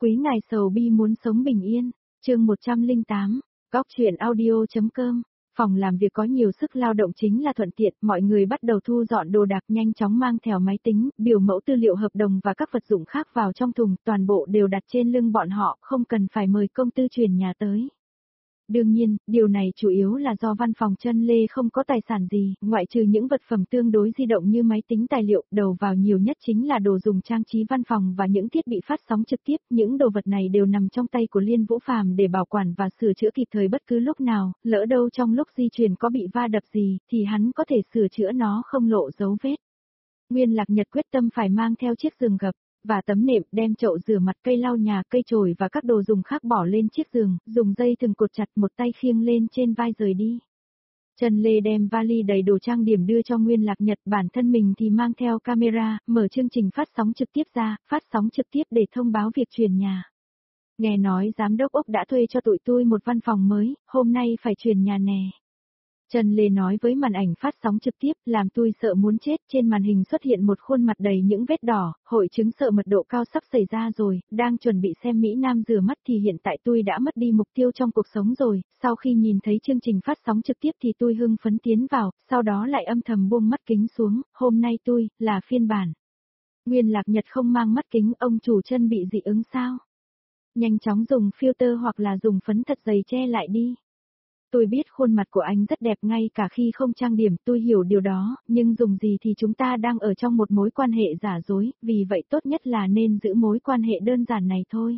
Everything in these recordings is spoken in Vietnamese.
Quý ngài sầu bi muốn sống bình yên. Chương 108. Góc truyện audio.com. Phòng làm việc có nhiều sức lao động chính là thuận tiện, mọi người bắt đầu thu dọn đồ đạc, nhanh chóng mang theo máy tính, biểu mẫu tư liệu hợp đồng và các vật dụng khác vào trong thùng, toàn bộ đều đặt trên lưng bọn họ, không cần phải mời công tư chuyển nhà tới. Đương nhiên, điều này chủ yếu là do văn phòng Chân Lê không có tài sản gì, ngoại trừ những vật phẩm tương đối di động như máy tính tài liệu, đầu vào nhiều nhất chính là đồ dùng trang trí văn phòng và những thiết bị phát sóng trực tiếp, những đồ vật này đều nằm trong tay của Liên Vũ Phàm để bảo quản và sửa chữa kịp thời bất cứ lúc nào, lỡ đâu trong lúc di chuyển có bị va đập gì, thì hắn có thể sửa chữa nó không lộ dấu vết. Nguyên Lạc Nhật quyết tâm phải mang theo chiếc giường gập và tấm nệm, đem chậu rửa mặt, cây lau nhà, cây chổi và các đồ dùng khác bỏ lên chiếc giường, dùng dây thừng cột chặt, một tay khiêng lên trên vai rời đi. Trần Lê đem vali đầy đồ trang điểm đưa cho Nguyên Lạc Nhật, bản thân mình thì mang theo camera, mở chương trình phát sóng trực tiếp ra, phát sóng trực tiếp để thông báo việc chuyển nhà. Nghe nói giám đốc Úc đã thuê cho tụi tôi một văn phòng mới, hôm nay phải chuyển nhà nè. Trần Lê nói với màn ảnh phát sóng trực tiếp, làm tôi sợ muốn chết, trên màn hình xuất hiện một khuôn mặt đầy những vết đỏ, hội chứng sợ mật độ cao sắp xảy ra rồi, đang chuẩn bị xem Mỹ Nam rửa mắt thì hiện tại tôi đã mất đi mục tiêu trong cuộc sống rồi, sau khi nhìn thấy chương trình phát sóng trực tiếp thì tôi hưng phấn tiến vào, sau đó lại âm thầm buông mắt kính xuống, hôm nay tôi, là phiên bản. Nguyên Lạc Nhật không mang mắt kính, ông chủ Chân bị dị ứng sao? Nhanh chóng dùng filter hoặc là dùng phấn thật dày che lại đi. Tôi biết khuôn mặt của anh rất đẹp ngay cả khi không trang điểm, tôi hiểu điều đó, nhưng dùng gì thì chúng ta đang ở trong một mối quan hệ giả dối, vì vậy tốt nhất là nên giữ mối quan hệ đơn giản này thôi.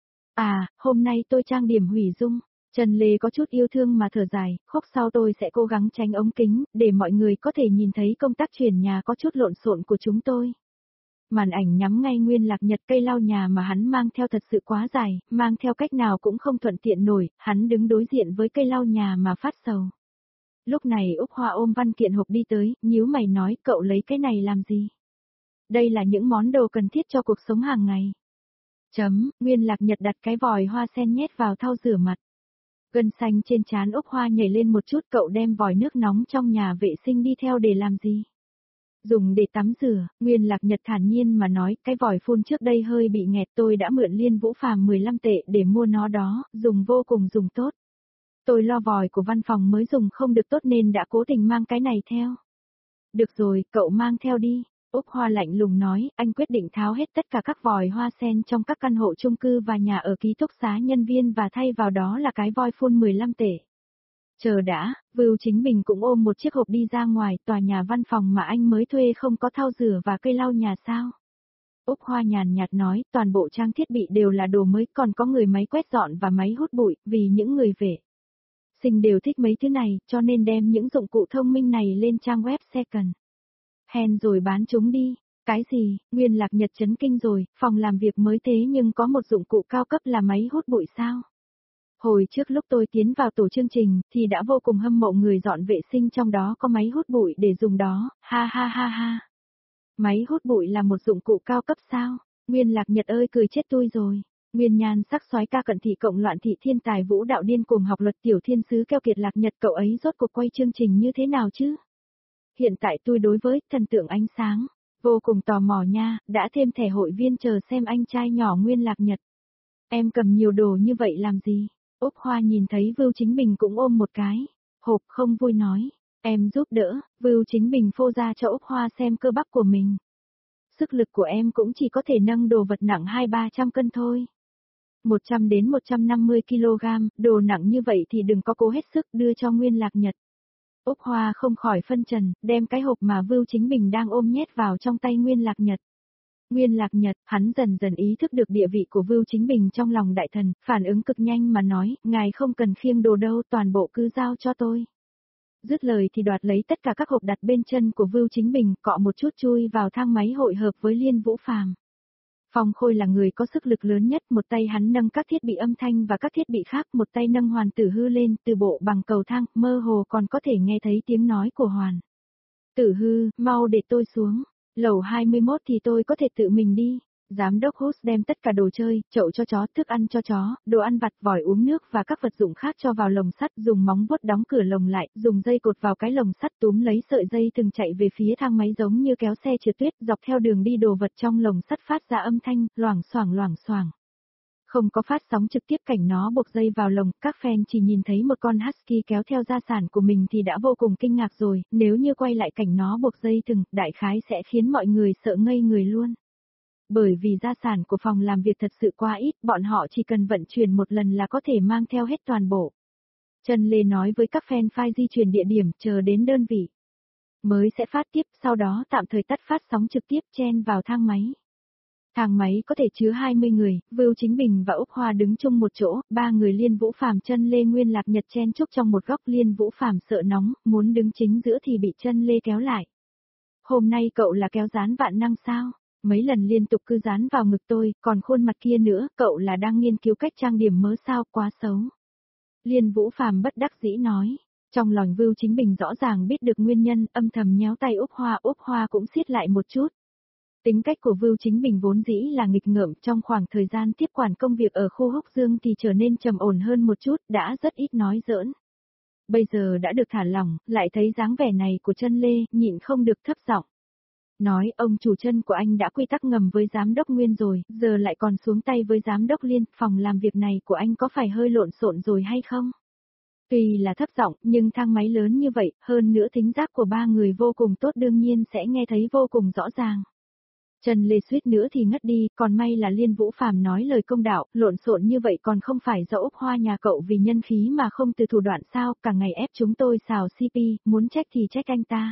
À, hôm nay tôi trang điểm hủy dung. Trần Lê có chút yêu thương mà thở dài, khúc sau tôi sẽ cố gắng tránh ống kính, để mọi người có thể nhìn thấy công tác chuyển nhà có chút lộn xộn của chúng tôi. Màn ảnh nhắm ngay Nguyên Lạc Nhật, cây lau nhà mà hắn mang theo thật sự quá dài, mang theo cách nào cũng không thuận tiện nổi, hắn đứng đối diện với cây lau nhà mà phát sầu. Lúc này Úc Hoa ôm văn kiện hộp đi tới, nhíu mày nói, cậu lấy cái này làm gì? Đây là những món đồ cần thiết cho cuộc sống hàng ngày. Nguyên Lạc Nhật đặt cái vòi hoa sen nhét vào thau rửa mặt. Gân xanh trên trán Úc Hoa nhảy lên một chút, cậu đem vòi nước nóng trong nhà vệ sinh đi theo để làm gì? Dùng để tắm rửa, Nguyên Lạc Nhật thản nhiên mà nói, cái vòi phun trước đây hơi bị nghẹt, tôi đã mượn Liên Vũ Phàm 15 tệ để mua nó đó, dùng vô cùng dùng tốt. Tôi lo vòi của văn phòng mới dùng không được tốt nên đã cố tình mang cái này theo. Được rồi, cậu mang theo đi. Úc Hoa lạnh lùng nói, anh quyết định tháo hết tất cả các vòi hoa sen trong các căn hộ chung cư và nhà ở ký túc xá nhân viên và thay vào đó là cái vòi phun 15 tệ. Chờ đã, Vưu Chính Bình cũng ôm một chiếc hộp đi ra ngoài, tòa nhà văn phòng mà anh mới thuê không có thau rửa và cây lau nhà sao? Úc Hoa nhàn nhạt nói, toàn bộ trang thiết bị đều là đồ mới, còn có người máy quét dọn và máy hút bụi, vì những người vệ sinh đều thích mấy thứ này, cho nên đem những dụng cụ thông minh này lên trang web second hand rồi bán chúng đi. Cái gì? Nguyên Lạc Nhật chấn kinh rồi, phòng làm việc mới thế nhưng có một dụng cụ cao cấp là máy hút bụi sao? Hồi trước lúc tôi tiến vào tổ chương trình, thì đã vô cùng hâm mộ người dọn vệ sinh trong đó có máy hút bụi để dùng đó, ha ha ha ha. Máy hút bụi là một dụng cụ cao cấp sao? Nguyên Lạc Nhật ơi cười chết tôi rồi. Nguyên Nhan sắc soái ca cận thị cộng loạn thị thiên tài vũ đạo điên cuồng học luật tiểu thiên sứ keo kiệt Lạc Nhật, cậu ấy rốt cuộc quay chương trình như thế nào chứ? Hiện tại tôi đối với thần tượng ánh sáng, vô cùng tò mò nha, đã thêm thẻ hội viên chờ xem anh trai nhỏ Nguyên Lạc Nhật. Em cầm nhiều đồ như vậy làm gì? Úc Hoa nhìn thấy Vưu Chính Bình cũng ôm một cái hộp, không vui nói, em giúp đỡ. Vưu Chính Bình phô ra cho Úc Hoa xem cơ bắp của mình. Sức lực của em cũng chỉ có thể nâng đồ vật nặng 200-300 cân thôi. 100 đến 150 kg, đồ nặng như vậy thì đừng có cố hết sức, đưa cho Nguyên Lạc Nhật. Úc Hoa không khỏi phân trần, đem cái hộp mà Vưu Chính Bình đang ôm nhét vào trong tay Nguyên Lạc Nhật. Nguyên Lạc Nhật, hắn dần dần ý thức được địa vị của Vưu Chính Bình trong lòng đại thần, phản ứng cực nhanh mà nói, ngài không cần khiêng đồ đâu, toàn bộ cứ giao cho tôi. Dứt lời thì đoạt lấy tất cả các hộp đặt bên chân của Vưu Chính Bình, cọ một chút chui vào thang máy hội hợp với Liên Vũ Phàm. Phong Khôi là người có sức lực lớn nhất, một tay hắn nâng các thiết bị âm thanh và các thiết bị khác, một tay nâng Hoàn Tử Hư lên, từ bộ bằng cầu thang, mơ hồ còn có thể nghe thấy tiếng nói của Hoàn Tử Hư, mau để tôi xuống. Lầu 21 thì tôi có thể tự mình đi. Giám đốc Hus đem tất cả đồ chơi, chậu cho chó, thức ăn cho chó, đồ ăn vặt, vòi uống nước và các vật dụng khác cho vào lồng sắt, dùng móng vuốt đóng cửa lồng lại, dùng dây cột vào cái lồng sắt, túm lấy sợi dây từng chạy về phía thang máy giống như kéo xe trượt tuyết, dọc theo đường đi đồ vật trong lồng sắt phát ra âm thanh loảng xoảng loảng xoảng. Không có phát sóng trực tiếp cảnh nó buộc dây vào lồng, các fan chỉ nhìn thấy một con husky kéo theo gia sản của mình thì đã vô cùng kinh ngạc rồi, nếu như quay lại cảnh nó buộc dây thừng, đại khái sẽ khiến mọi người sợ ngây người luôn. Bởi vì gia sản của phòng làm việc thật sự quá ít, bọn họ chỉ cần vận chuyển một lần là có thể mang theo hết toàn bộ. Trần Lê nói với các fan file di chuyển địa điểm, chờ đến đơn vị mới sẽ phát tiếp, sau đó tạm thời tắt phát sóng trực tiếp chen vào thang máy. Thang máy có thể chứa 20 người, Vưu Chính Bình và Úc Hoa đứng chung một chỗ, ba người Liên Vũ Phàm Chân Lê Nguyên Lạc Nhật chen chúc trong một góc. Liên Vũ Phàm sợ nóng, muốn đứng chính giữa thì bị Chân Lê kéo lại. Hôm nay cậu là kéo dán vạn năng sao? Mấy lần liên tục cứ dán vào ngực tôi, còn khuôn mặt kia nữa, cậu là đang nghiên cứu cách trang điểm mớ sao, quá xấu. Liên Vũ Phàm bất đắc dĩ nói. Trong lòng Vưu Chính Bình rõ ràng biết được nguyên nhân, âm thầm nhéo tay Úc Hoa cũng siết lại một chút. Tính cách của Vưu Chính Bình vốn dĩ là nghịch ngợm, trong khoảng thời gian tiếp quản công việc ở khu Húc Dương thì trở nên trầm ổn hơn một chút, đã rất ít nói giỡn. Bây giờ đã được thả lỏng, lại thấy dáng vẻ này của Chân Lê, nhịn không được thấp giọng. Nói ông chủ Chân của anh đã quy tắc ngầm với giám đốc Nguyên rồi, giờ lại còn xuống tay với giám đốc Liên, phòng làm việc này của anh có phải hơi lộn xộn rồi hay không? Tuy là thấp giọng, nhưng thang máy lớn như vậy, hơn nữa thính giác của ba người vô cùng tốt, đương nhiên sẽ nghe thấy vô cùng rõ ràng. Trần Lê suýt nữa thì ngất đi, còn may là Liên Vũ Phàm nói lời công đạo, lộn xộn như vậy còn không phải do Úc Hoa nhà cậu vì nhân khí mà không từ thủ đoạn sao, cả ngày ép chúng tôi xào CP, muốn trách thì trách anh ta.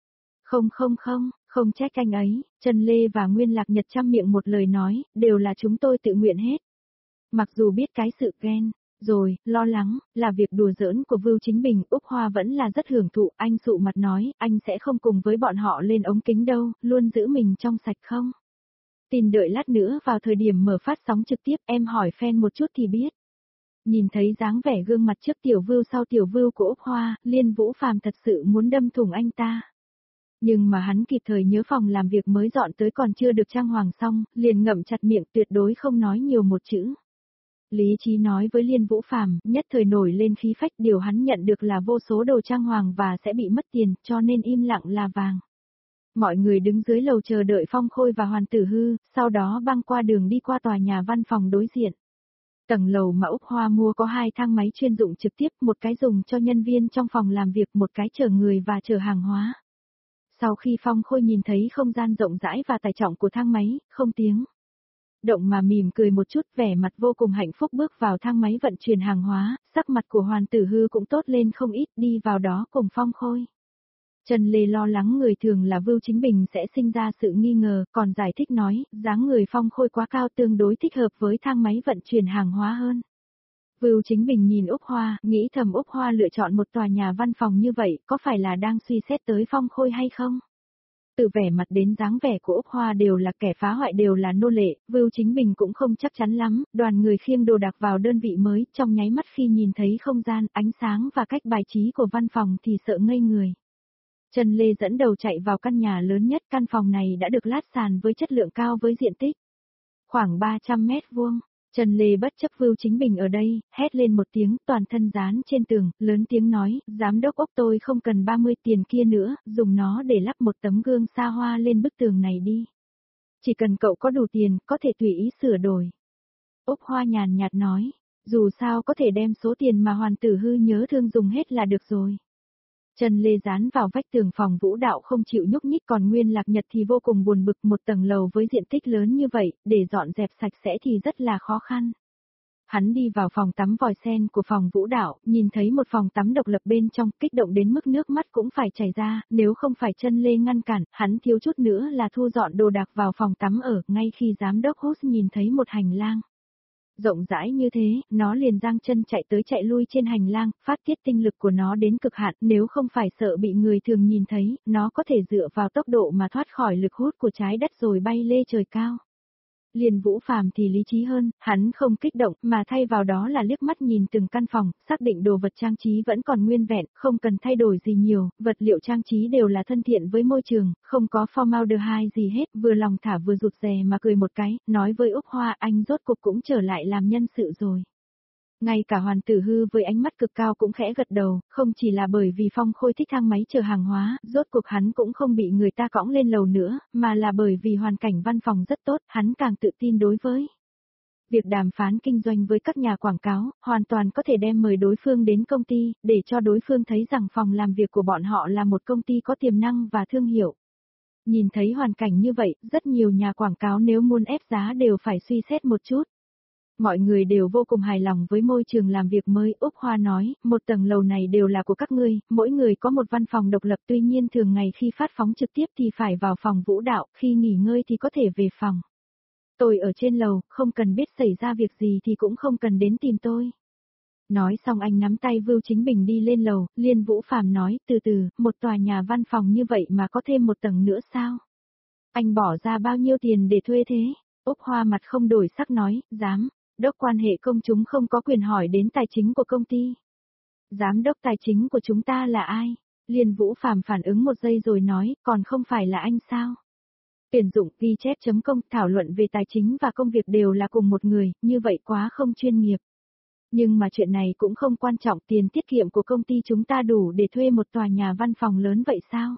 Không trách anh ấy, Trần Lê và Nguyên Lạc Nhật trăm miệng một lời nói, đều là chúng tôi tự nguyện hết. Mặc dù biết cái sự ghen, rồi, lo lắng, là việc đùa giỡn của Vưu Chính Bình, Úc Hoa vẫn là rất hưởng thụ, anh sụ mặt nói, anh sẽ không cùng với bọn họ lên ống kính đâu, luôn giữ mình trong sạch không? Tin đợi lát nữa vào thời điểm mở phát sóng trực tiếp, em hỏi fan một chút thì biết. Nhìn thấy dáng vẻ gương mặt trước tiểu Vưu sau tiểu Vưu của Úc Hoa, Liên Vũ Phàm thật sự muốn đâm thủng anh ta. Nhưng mà hắn kịp thời nhớ phòng làm việc mới dọn tới còn chưa được trang hoàng xong, liền ngậm chặt miệng tuyệt đối không nói nhiều một chữ. Lý trí nói với Liên Vũ Phàm, nhất thời nổi lên khí phách, điều hắn nhận được là vô số đồ trang hoàng và sẽ bị mất tiền, cho nên im lặng là vàng. Mọi người đứng dưới lầu chờ đợi Phong Khôi và Hoàn Tử Hư, sau đó băng qua đường đi qua tòa nhà văn phòng đối diện. Tầng lầu mà Úc Hoa mua có 2 thang máy chuyên dụng trực tiếp, một cái dùng cho nhân viên trong phòng làm việc, một cái chở người và chở hàng hóa. Sau khi Phong Khôi nhìn thấy không gian rộng rãi và tải trọng của thang máy, không tiếng động mà mỉm cười một chút, vẻ mặt vô cùng hạnh phúc bước vào thang máy vận chuyển hàng hóa, sắc mặt của Hoàn Tử Hư cũng tốt lên không ít, đi vào đó cùng Phong Khôi. Trần Lê lo lắng người thường là Vưu Chính Bình sẽ sinh ra sự nghi ngờ, còn giải thích nói, dáng người Phong Khôi quá cao tương đối thích hợp với thang máy vận chuyển hàng hóa hơn. Vưu Chính Bình nhìn Úc Hoa, nghĩ thầm Úc Hoa lựa chọn một tòa nhà văn phòng như vậy, có phải là đang suy xét tới Phong Khôi hay không? Từ vẻ mặt đến dáng vẻ của Úc Hoa đều là kẻ phá hoại, đều là nô lệ, Vưu Chính Bình cũng không chắc chắn lắm, đoàn người khiêng đồ đạc vào đơn vị mới, trong nháy mắt khi nhìn thấy không gian, ánh sáng và cách bài trí của văn phòng thì sợ ngây người. Trần Lê dẫn đầu chạy vào căn nhà lớn nhất, căn phòng này đã được lát sàn với chất lượng cao với diện tích khoảng 300 mét vuông. Trần Lê bất chấp Vưu Chính Bình ở đây, hét lên một tiếng, toàn thân dán trên tường, lớn tiếng nói, giám đốc Úc tôi không cần 30 tiền kia nữa, dùng nó để lắp một tấm gương xa hoa lên bức tường này đi. Chỉ cần cậu có đủ tiền, có thể tùy ý sửa đổi. Úc Hoa nhàn nhạt nói, dù sao có thể đem số tiền mà Hoàn Tử Hư nhớ thương dùng hết là được rồi. Trần Lê dán vào vách tường phòng Vũ Đạo không chịu nhúc nhích, còn Nguyên Lạc Nhật thì vô cùng buồn bực, một tầng lầu với diện tích lớn như vậy, để dọn dẹp sạch sẽ thì rất là khó khăn. Hắn đi vào phòng tắm vòi sen của phòng Vũ Đạo, nhìn thấy một phòng tắm độc lập bên trong, kích động đến mức nước mắt cũng phải chảy ra, nếu không phải Trần Lê ngăn cản, hắn thiếu chút nữa là thu dọn đồ đạc vào phòng tắm ở, ngay khi giám đốc Hus nhìn thấy một hành lang rộng rãi như thế, nó liền giang chân chạy tới chạy lui trên hành lang, phát tiết tinh lực của nó đến cực hạn, nếu không phải sợ bị người thường nhìn thấy, nó có thể dựa vào tốc độ mà thoát khỏi lực hút của trái đất rồi bay lê trời cao. Liên Vũ Phàm thì lý trí hơn, hắn không kích động, mà thay vào đó là liếc mắt nhìn từng căn phòng, xác định đồ vật trang trí vẫn còn nguyên vẹn, không cần thay đổi gì nhiều, vật liệu trang trí đều là thân thiện với môi trường, không có formaldehyde gì hết, vừa lòng thả vừa rụt rè mà cười một cái, nói với Úc Hoa, anh rốt cục cũng trở lại làm nhân sự rồi. Ngay cả Hoàn Tử Hư với ánh mắt cực cao cũng khẽ gật đầu, không chỉ là bởi vì Phong Khôi thích thang máy chở hàng hóa, rốt cuộc hắn cũng không bị người ta cõng lên lầu nữa, mà là bởi vì hoàn cảnh văn phòng rất tốt, hắn càng tự tin đối với Việc đàm phán kinh doanh với các nhà quảng cáo, hoàn toàn có thể đem mời đối phương đến công ty, để cho đối phương thấy rằng phòng làm việc của bọn họ là một công ty có tiềm năng và thương hiệu. Nhìn thấy hoàn cảnh như vậy, rất nhiều nhà quảng cáo nếu muốn ép giá đều phải suy xét một chút. Mọi người đều vô cùng hài lòng với môi trường làm việc mới. Úc Hoa nói, một tầng lầu này đều là của các ngươi, mỗi người có một văn phòng độc lập, tuy nhiên thường ngày khi phát phóng trực tiếp thì phải vào phòng vũ đạo, khi nghỉ ngơi thì có thể về phòng. Tôi ở trên lầu, không cần biết xảy ra việc gì thì cũng không cần đến tìm tôi. Nói xong anh nắm tay Vưu Chính Bình đi lên lầu, Liên Vũ Phàm nói, từ từ, một tòa nhà văn phòng như vậy mà có thêm một tầng nữa sao? Anh bỏ ra bao nhiêu tiền để thuê thế? Úc Hoa mặt không đổi sắc nói, giám đốc quan hệ công chúng không có quyền hỏi đến tài chính của công ty. Giám đốc tài chính của chúng ta là ai? Liên Vũ Phàm phản ứng một giây rồi nói, còn không phải là anh sao? Tuyển dụng ghi chép.com thảo luận về tài chính và công việc đều là cùng một người, như vậy quá không chuyên nghiệp. Nhưng mà chuyện này cũng không quan trọng, tiền tiết kiệm của công ty chúng ta đủ để thuê một tòa nhà văn phòng lớn vậy sao?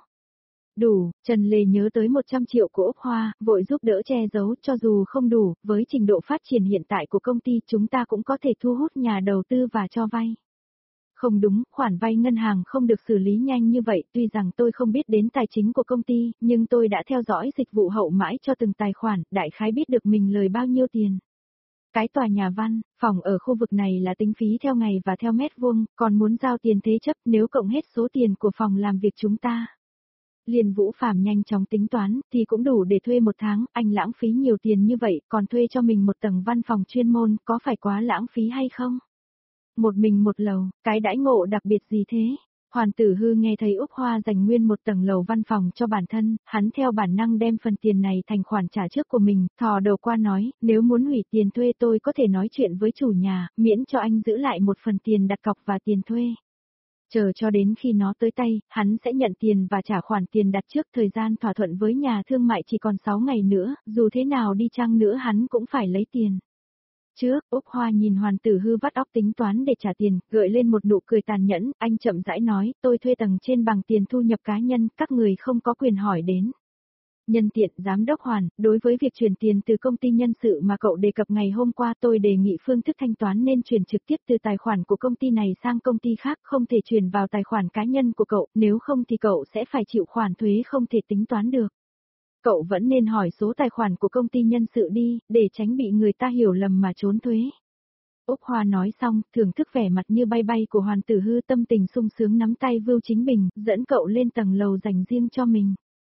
Đủ, Trần Lê nhớ tới 100 triệu của Úc Hoa, vội giúp đỡ che giấu, cho dù không đủ, với trình độ phát triển hiện tại của công ty chúng ta cũng có thể thu hút nhà đầu tư và cho vay. Không đúng, khoản vay ngân hàng không được xử lý nhanh như vậy, tuy rằng tôi không biết đến tài chính của công ty, nhưng tôi đã theo dõi dịch vụ hậu mãi cho từng tài khoản, đại khái biết được mình lời bao nhiêu tiền. Cái tòa nhà văn, phòng ở khu vực này là tính phí theo ngày và theo mét vuông, còn muốn giao tiền thế chấp nếu cộng hết số tiền của phòng làm việc chúng ta. Liên Vũ Phàm nhanh chóng tính toán, thì cũng đủ để thuê một tháng, anh lãng phí nhiều tiền như vậy, còn thuê cho mình một tầng văn phòng chuyên môn, có phải quá lãng phí hay không? Một mình một lầu, cái đãi ngộ đặc biệt gì thế? Hoàn Tử Hư nghe thấy Úc Hoa dành nguyên một tầng lầu văn phòng cho bản thân, hắn theo bản năng đem phần tiền này thành khoản trả trước của mình, thò đầu qua nói, nếu muốn hủy tiền thuê tôi có thể nói chuyện với chủ nhà, miễn cho anh giữ lại một phần tiền đặt cọc và tiền thuê. Chờ cho đến khi nó tới tay, hắn sẽ nhận tiền và trả khoản tiền đặt trước. Thời gian thỏa thuận với nhà thương mại chỉ còn 6 ngày nữa, dù thế nào đi chăng nữa hắn cũng phải lấy tiền. Trước, Úc Hoa nhìn Hoàn Tử Hư vắt óc tính toán để trả tiền, gợi lên một nụ cười tàn nhẫn, anh chậm rãi nói, tôi thuê tầng trên bằng tiền thu nhập cá nhân, các người không có quyền hỏi đến. Nhân tiện, Giám đốc Hoàn, đối với việc chuyển tiền từ công ty nhân sự mà cậu đề cập ngày hôm qua tôi đề nghị phương thức thanh toán nên chuyển trực tiếp từ tài khoản của công ty này sang công ty khác, không thể chuyển vào tài khoản cá nhân của cậu, nếu không thì cậu sẽ phải chịu khoản thuế không thể tính toán được. Cậu vẫn nên hỏi số tài khoản của công ty nhân sự đi, để tránh bị người ta hiểu lầm mà trốn thuế. Úc Hoa nói xong, thưởng thức vẻ mặt như bay bay của Hoàn Tử Hư, tâm tình sung sướng nắm tay Vưu Chính Bình, dẫn cậu lên tầng lầu dành riêng cho mình.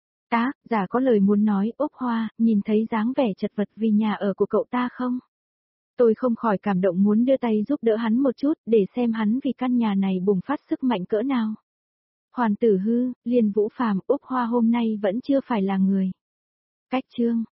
Giả có lời muốn nói, Úc Hoa, nhìn thấy dáng vẻ chật vật vì nhà ở của cậu ta không? Tôi không khỏi cảm động muốn đưa tay giúp đỡ hắn một chút, để xem hắn vì căn nhà này bùng phát sức mạnh cỡ nào. Hoàn Tử Hư, Liên Vũ Phàm, Úc Hoa hôm nay vẫn chưa phải là người. Cách chương